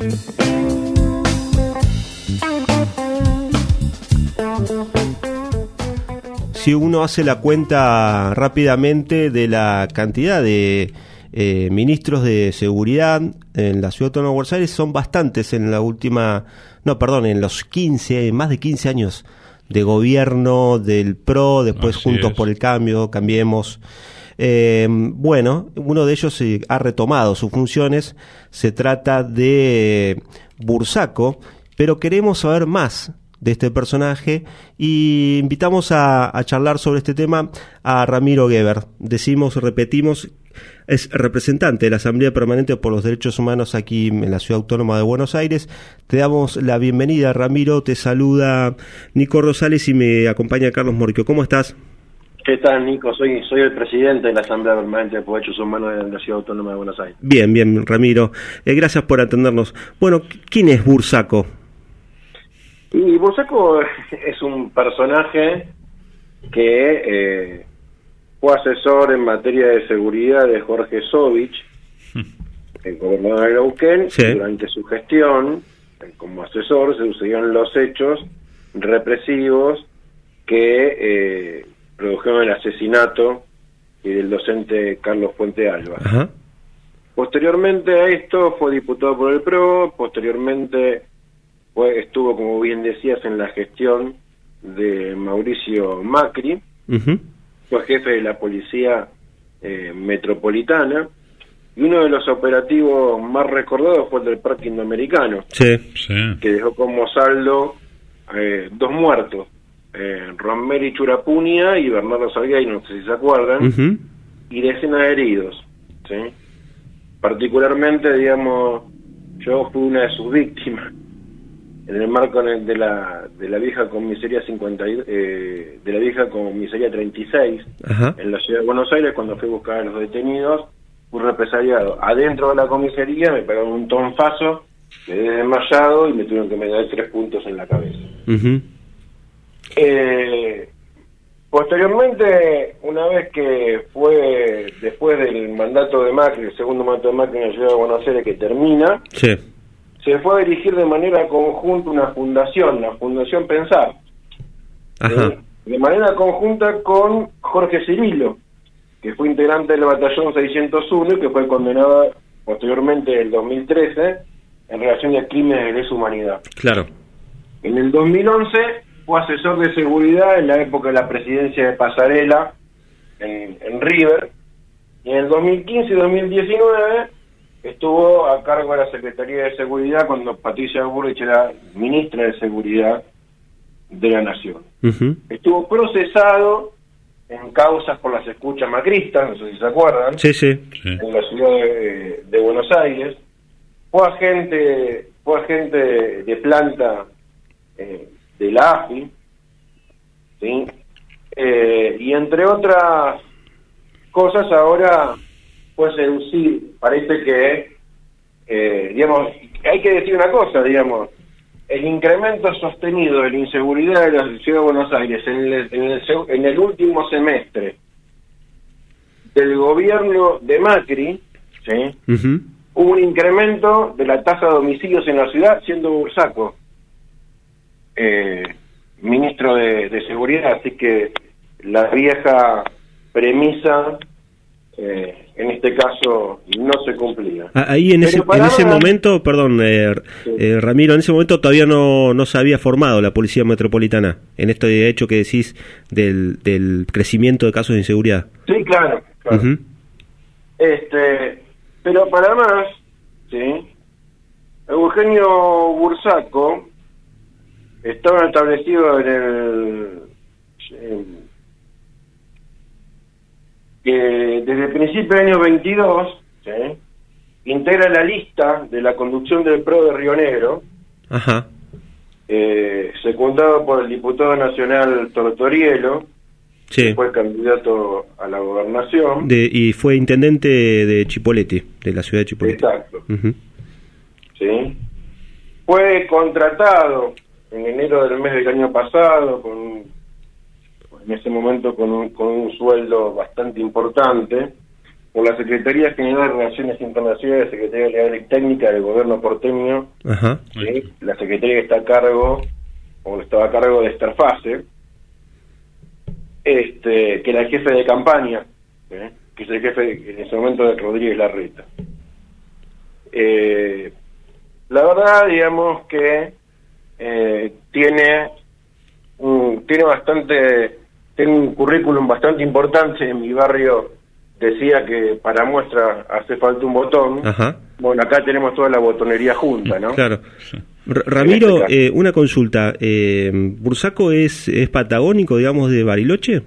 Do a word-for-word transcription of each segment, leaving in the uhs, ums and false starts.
Si uno hace la cuenta rápidamente de la cantidad de eh, ministros de seguridad en la Ciudad Autónoma de Buenos Aires, son bastantes en la última, no, perdón, en los quince, más de quince años de gobierno del P R O, después Así Juntos es. por el Cambio, Cambiemos. Eh, bueno, uno de ellos eh, ha retomado sus funciones, se trata de Bursaco, pero queremos saber más de este personaje y invitamos a, a charlar sobre este tema a Ramiro Geber. Decimos, repetimos, es representante de la Asamblea Permanente por los Derechos Humanos aquí en la Ciudad Autónoma de Buenos Aires. Te damos la bienvenida, Ramiro. Te saluda Nico Rosales y me acompaña Carlos Morquio. ¿Cómo estás? ¿Qué tal, Nico? Soy soy el presidente de la Asamblea Permanente por Derechos Humanos de la Ciudad Autónoma de Buenos Aires. Bien, bien, Ramiro. Eh, gracias por atendernos. Bueno, ¿quién es Bursaco? Y Bursaco es un personaje que eh, fue asesor en materia de seguridad de Jorge Sovich, el gobernador de Neuquén. Sí. Durante su gestión, eh, como asesor, se sucedieron los hechos represivos que eh, produjeron el asesinato del docente Carlos Puente Alba. Ajá. Posteriormente a esto fue diputado por el P R O, posteriormente fue, estuvo, como bien decías, en la gestión de Mauricio Macri, Uh-huh. fue jefe de la Policía eh, Metropolitana, y uno de los operativos más recordados fue el del Parque Indoamericano, Sí. Sí. que dejó como saldo eh, dos muertos, eh, Romero Churapunia y Bernardo Salguay, no sé si se acuerdan, Uh-huh. y decenas de heridos, ¿sí? Particularmente, digamos, yo fui una de sus víctimas en el marco de la de la vieja comisaría cincuenta eh, de la vieja comisaría treinta y seis. Ajá. En la ciudad de Buenos Aires. Cuando fui a buscar a los detenidos, fui represaliado adentro de la comisaría, me pegaron un tonfazo, me quedé desmayado y me tuvieron que meter tres puntos en la cabeza. Uh-huh. Eh, posteriormente, una vez que fue después del mandato de Macri, el segundo mandato de Macri en la ciudad de Buenos Aires, que termina, Sí. se fue a dirigir de manera conjunta una fundación, la Fundación Pensar, Ajá. eh, de manera conjunta con Jorge Cirilo, que fue integrante del batallón seiscientos uno y que fue condenado posteriormente en el dos mil trece en relación a crímenes de lesa humanidad. Claro. En el dos mil once fue asesor de seguridad en la época de la presidencia de Pasarela en, en River, y en el dos mil quince y dos mil diecinueve estuvo a cargo de la Secretaría de Seguridad cuando Patricia Bullrich era ministra de Seguridad de la Nación. Uh-huh. Estuvo procesado en causas por las escuchas macristas, no sé si se acuerdan, Sí, sí. Sí. en la ciudad de, de Buenos Aires. Fue agente, fue agente de, de planta eh, de la A F I, ¿sí? Eh, y entre otras cosas ahora fue seducir, parece que, eh, digamos, hay que decir una cosa, digamos, el incremento sostenido de la inseguridad de la ciudad de Buenos Aires en el, en el, en el último semestre del gobierno de Macri, ¿sí? Uh-huh. Hubo un incremento de la tasa de homicidios en la ciudad, siendo Bursaco eh, ministro de, de Seguridad, así que la vieja premisa eh, en este caso no se cumplía. Ah, Ahí en ese, en ese momento, perdón, eh, Sí. eh, Ramiro, en ese momento todavía no, no se había formado la Policía Metropolitana, en este hecho que decís del, del crecimiento de casos de inseguridad. Sí, claro, claro. Uh-huh. Este, pero para más, ¿sí? Eugenio Bursaco estaba establecido en el en- que desde el principio del año veintidós, ¿sí? Integra la lista de la conducción del P R O de Río Negro, Ajá. eh, secundado por el diputado nacional Tortorielo, Sí. que fue candidato a la gobernación. De, y fue intendente de Chipoleti, de la ciudad de Chipoleti. Exacto. Uh-huh. ¿Sí? Fue contratado en enero del mes del año pasado, con en ese momento con un, con un sueldo bastante importante, por la Secretaría General de Relaciones Internacionales, Secretaría Legal y Técnica del Gobierno porteño. Ajá. ¿Sí? La Secretaría que está a cargo, o estaba a cargo de esta fase, este, que era el jefe de campaña, ¿eh? que es el jefe en ese momento de Rodríguez Larreta. Eh, la verdad, digamos que eh, tiene un, tiene bastante, tiene un currículum bastante importante. En mi barrio decía que para muestra hace falta un botón. Ajá. Bueno, acá tenemos toda la botonería junta, ¿no? Claro. R Ramiro, eh, una consulta. Eh, ¿Bursaco es, es patagónico, digamos, de Bariloche?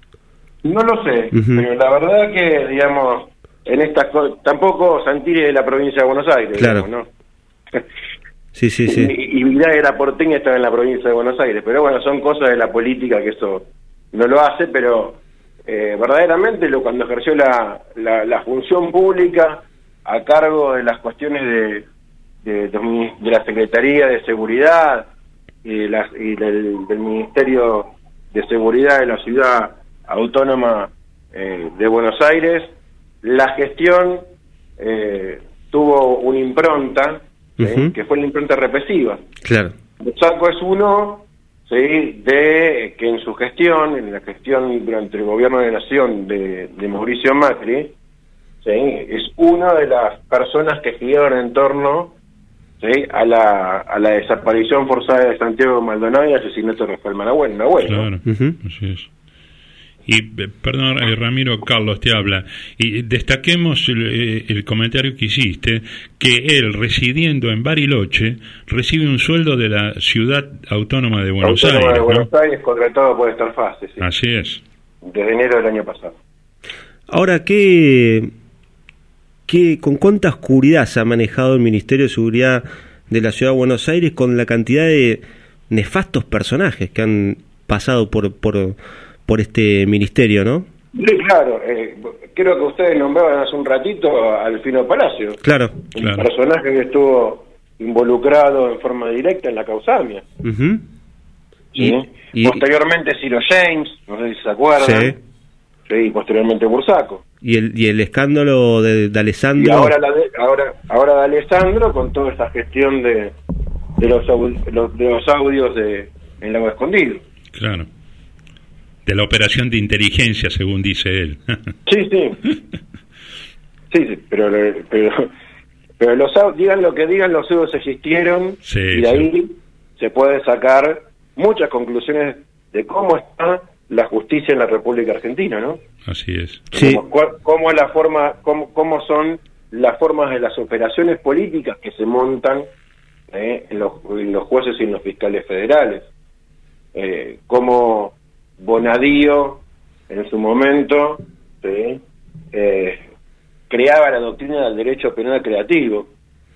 No lo sé, Uh-huh. pero la verdad que, digamos, en estas cosas, tampoco Santilli es de la provincia de Buenos Aires, claro. digamos, ¿no? Sí, sí, sí. Y, y Vidal era porteña, estaba en la provincia de Buenos Aires, pero bueno, son cosas de la política que eso no lo hace, pero eh, verdaderamente lo, cuando ejerció la, la, la función pública a cargo de las cuestiones de, de, de, de la Secretaría de Seguridad y, de las, y del, del Ministerio de Seguridad de la Ciudad Autónoma eh, de Buenos Aires, la gestión eh, tuvo una impronta, ¿sí? uh-huh. que fue la impronta represiva. Claro. Bursaco es uno, ¿sí? de que en su gestión, en la gestión durante el gobierno de nación de, de Mauricio Macri, ¿sí? es una de las personas que giraron en torno, ¿sí? a la a la desaparición forzada de Santiago Maldonado y el asesinato de Rafael Manabuel, Nahuel, ¿no? Claro, uh-huh. así es. Y, perdón, eh, Ramiro, Carlos te habla, y destaquemos el, el comentario que hiciste, que él, residiendo en Bariloche, recibe un sueldo de la Ciudad Autónoma de Buenos Autónoma Aires, de Buenos ¿no? Aires, contratado por esta fase, sí. Así es. Desde enero del año pasado. Ahora, ¿qué, qué, ¿con cuánta oscuridad se ha manejado el Ministerio de Seguridad de la Ciudad de Buenos Aires con la cantidad de nefastos personajes que han pasado por... por por este ministerio, ¿no? Sí, claro. Eh, creo que ustedes nombraban hace un ratito a Alfino Palacio. Claro. Un claro. personaje que estuvo involucrado en forma directa en la causamia. Uh-huh. ¿Sí? Y, y, posteriormente Ciro James, no sé si se acuerdan. Sí. Sí, y posteriormente Bursaco. Y el, y el escándalo de, de Alessandro. Y ahora, la de, ahora, ahora de Alessandro con toda esta gestión de, de, los, los, de los audios de en Lago Escondido. Claro. De la operación de inteligencia, según dice él. Sí, sí. Sí, sí, pero, pero, pero los digan lo que digan, los audios existieron, sí, y de ahí sí. se puede sacar muchas conclusiones de cómo está la justicia en la República Argentina, ¿no? Así es. Sí. Cómo, cómo es la forma, cómo, cómo son las formas de las operaciones políticas que se montan eh, en, los, en los jueces y en los fiscales federales. Eh, cómo Bonadío, en su momento, ¿sí? eh, creaba la doctrina del derecho penal creativo.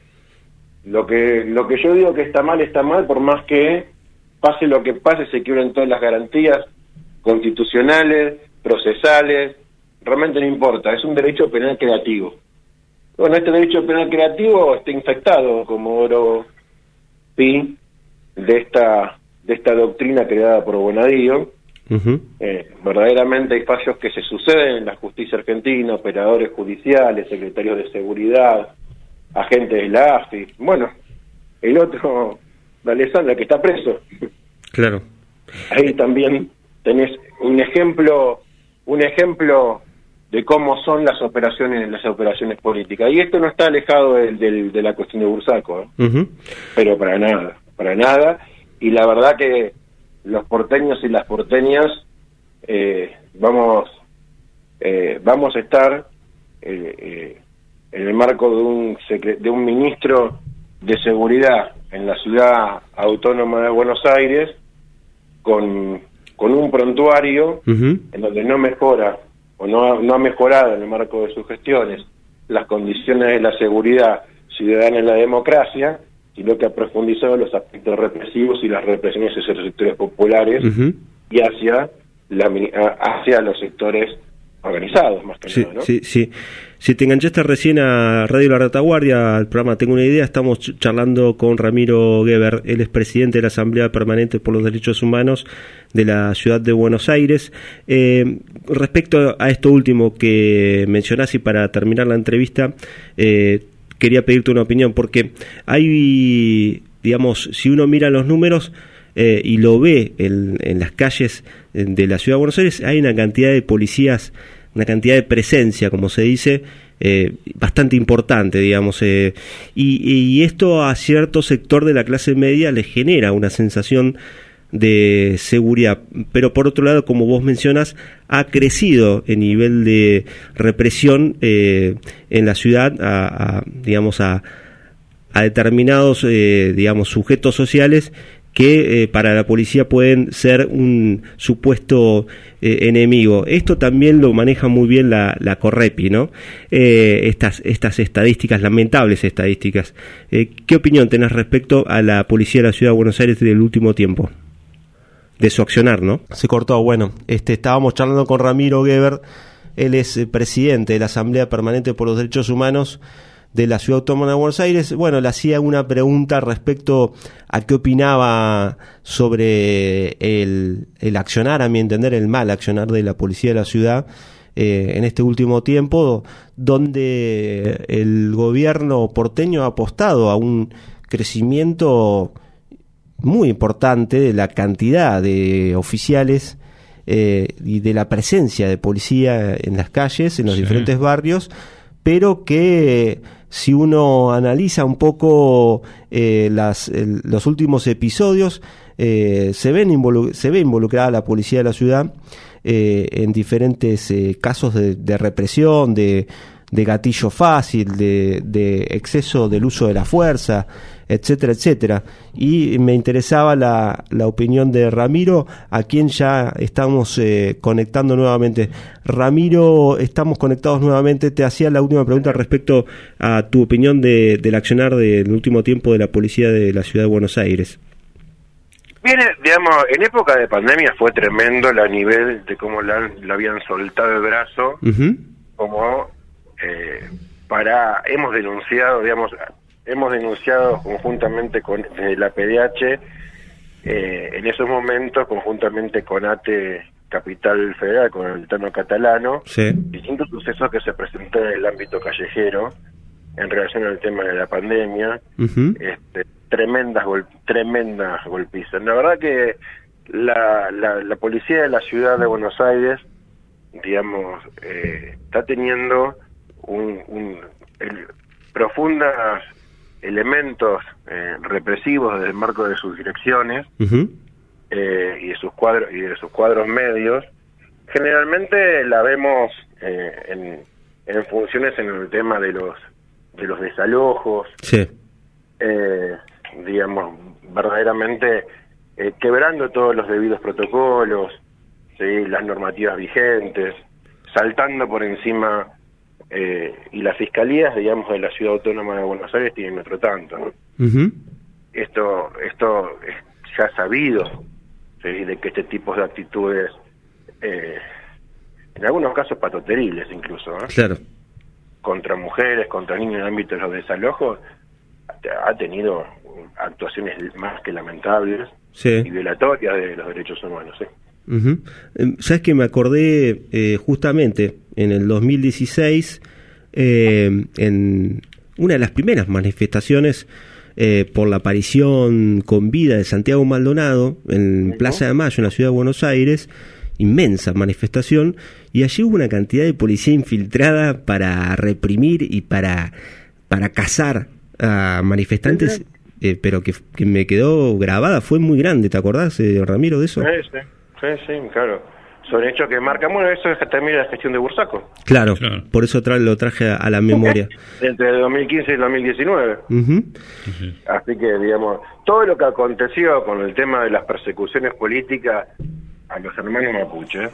Lo que lo que yo digo que está mal, está mal, por más que pase lo que pase, se quiebren todas las garantías constitucionales, procesales, realmente no importa, es un derecho penal creativo. Bueno, este derecho penal creativo está infectado, como oro pi, de esta, de esta doctrina creada por Bonadío. Uh-huh. Eh, verdaderamente hay fallos que se suceden en la justicia argentina, operadores judiciales, secretarios de seguridad, agentes de la A F I. Bueno, el otro, de Alessandra, que está preso. Claro. Ahí también tenés un ejemplo, un ejemplo de cómo son las operaciones, las operaciones políticas. Y esto no está alejado de, de, de la cuestión de Bursaco, ¿eh? Uh-huh. Pero para nada, para nada. Y la verdad que los porteños y las porteñas eh, vamos eh, vamos a estar eh, eh, en el marco de un de un ministro de seguridad en la Ciudad Autónoma de Buenos Aires con con un prontuario uh-huh. en donde no mejora o no, no ha mejorado en el marco de sus gestiones las condiciones de la seguridad ciudadana en la democracia, sino que ha profundizado los aspectos represivos y las represiones hacia los sectores populares uh-huh. y hacia la, hacia los sectores organizados, más que sí, nada, ¿no? Sí, sí. Si te enganchaste recién a Radio La Retaguardia, al programa Tengo una Idea, estamos charlando con Ramiro Geber. Él es presidente de la Asamblea Permanente por los Derechos Humanos de la Ciudad de Buenos Aires. Eh, respecto a esto último que mencionás, y para terminar la entrevista, eh, quería pedirte una opinión, porque hay, digamos, si uno mira los números eh, y lo ve en, en las calles de la Ciudad de Buenos Aires, hay una cantidad de policías, una cantidad de presencia, como se dice, eh, bastante importante, digamos, eh, y, y esto a cierto sector de la clase media le genera una sensación de seguridad, pero por otro lado, como vos mencionas, ha crecido el nivel de represión eh, en la ciudad a, a digamos a, a determinados eh, digamos sujetos sociales que eh, para la policía pueden ser un supuesto eh, enemigo. Esto también lo maneja muy bien la, la Correpi, ¿no? Eh, estas, estas estadísticas, lamentables estadísticas. Eh, ¿Qué opinión tenés respecto a la policía de la Ciudad de Buenos Aires del último tiempo? De su accionar, ¿no? Se cortó. Bueno, este, estábamos charlando con Ramiro Geber. Él es eh, presidente de la Asamblea Permanente por los Derechos Humanos de la Ciudad Autónoma de Buenos Aires. Bueno, le hacía una pregunta respecto a qué opinaba sobre el, el accionar, a mi entender, el mal accionar de la policía de la ciudad eh, en este último tiempo, donde el gobierno porteño ha apostado a un crecimiento muy importante de la cantidad de oficiales eh, y de la presencia de policía en las calles, en los sí. diferentes barrios, pero que si uno analiza un poco eh, las, el, los últimos episodios, eh, se, ven involu- se ve involucrada la policía de la ciudad eh, en diferentes eh, casos de, de represión, de, de gatillo fácil, de, de exceso del uso de la fuerza, etcétera, etcétera. Y me interesaba la, la opinión de Ramiro, a quien ya estamos eh, conectando nuevamente. Ramiro, estamos conectados nuevamente. Te hacía la última pregunta respecto a tu opinión de, del accionar del último tiempo de la policía de la Ciudad de Buenos Aires. Bien, digamos, en época de pandemia fue tremendo a nivel de cómo la, la habían soltado el brazo, uh-huh. como eh, para, hemos denunciado, digamos, hemos denunciado conjuntamente con eh, la P D H, eh, en esos momentos, conjuntamente con A T E Capital Federal, con el Tano Catalano, sí. distintos sucesos que se presentaron en el ámbito callejero en relación al tema de la pandemia, uh-huh. este, tremendas gol- tremendas golpizas. La verdad que la, la, la policía de la ciudad de Buenos Aires, digamos, eh, está teniendo un, un el, profundas elementos eh, represivos desde el marco de sus direcciones uh-huh. eh, y de sus cuadros y de sus cuadros medios. Generalmente la vemos eh, en, en funciones en el tema de los de los desalojos, sí. eh, digamos, verdaderamente eh, quebrando todos los debidos protocolos, ¿sí? las normativas vigentes, saltando por encima. Eh, y las fiscalías, digamos, de la Ciudad Autónoma de Buenos Aires tienen otro tanto, ¿no? Uh-huh. Esto esto es ya sabido, ¿sí? de que este tipo de actitudes, eh, en algunos casos patoteriles incluso, ¿eh? Claro. contra mujeres, contra niños en el ámbito de los desalojos, ha tenido actuaciones más que lamentables sí. y violatorias de los derechos humanos, ¿sí? Uh-huh. Sabes que me acordé eh, justamente en el dos mil dieciséis eh, en una de las primeras manifestaciones eh, por la aparición con vida de Santiago Maldonado en uh-huh. Plaza de Mayo en la Ciudad de Buenos Aires, inmensa manifestación, y allí hubo una cantidad de policía infiltrada para reprimir y para para cazar a manifestantes, uh-huh. eh, pero que, que me quedó grabada, fue muy grande. ¿Te acordás, eh, Ramiro, de eso? Sí, sí. Sí, sí, claro. Son hechos que marcan, bueno, eso es también la gestión de Bursaco. Claro, claro. Por eso tra- lo traje a, a la memoria. Entre el dos mil quince y el dos mil diecinueve. Uh-huh. Uh-huh. Así que, digamos, todo lo que aconteció con el tema de las persecuciones políticas a los hermanos mapuche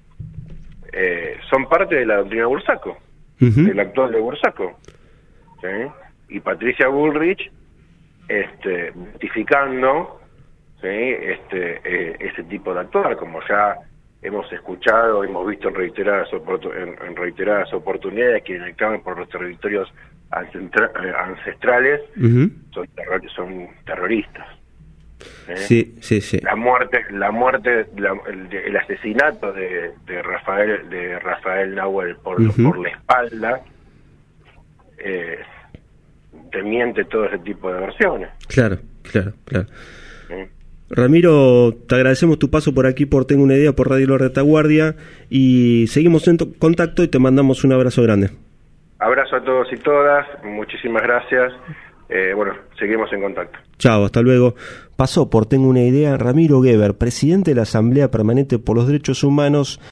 eh, son parte de la doctrina de Bursaco, uh-huh. del actual de Bursaco. ¿Sí? Y Patricia Bullrich, este, justificando... ¿sí? este eh, ese tipo de actuar, como ya hemos escuchado, hemos visto en reiteradas, oportun- en, en reiteradas oportunidades que claman por los territorios ancestra- ancestrales Uh-huh. son, terror- son terroristas. ¿eh? Sí, sí, sí. La muerte, la muerte, la- el, el asesinato de, de Rafael, de Rafael Nahuel por, Uh-huh. por la espalda, eh, te miente todo ese tipo de versiones. Claro, claro, claro. ¿eh? Ramiro, te agradecemos tu paso por aquí por Tengo una Idea, por Radio La Retaguardia, y seguimos en to- contacto y te mandamos un abrazo grande. Abrazo a todos y todas, muchísimas gracias. Eh, bueno, seguimos en contacto. Chao, hasta luego. Pasó por Tengo una Idea Ramiro Geber, presidente de la Asamblea Permanente por los Derechos Humanos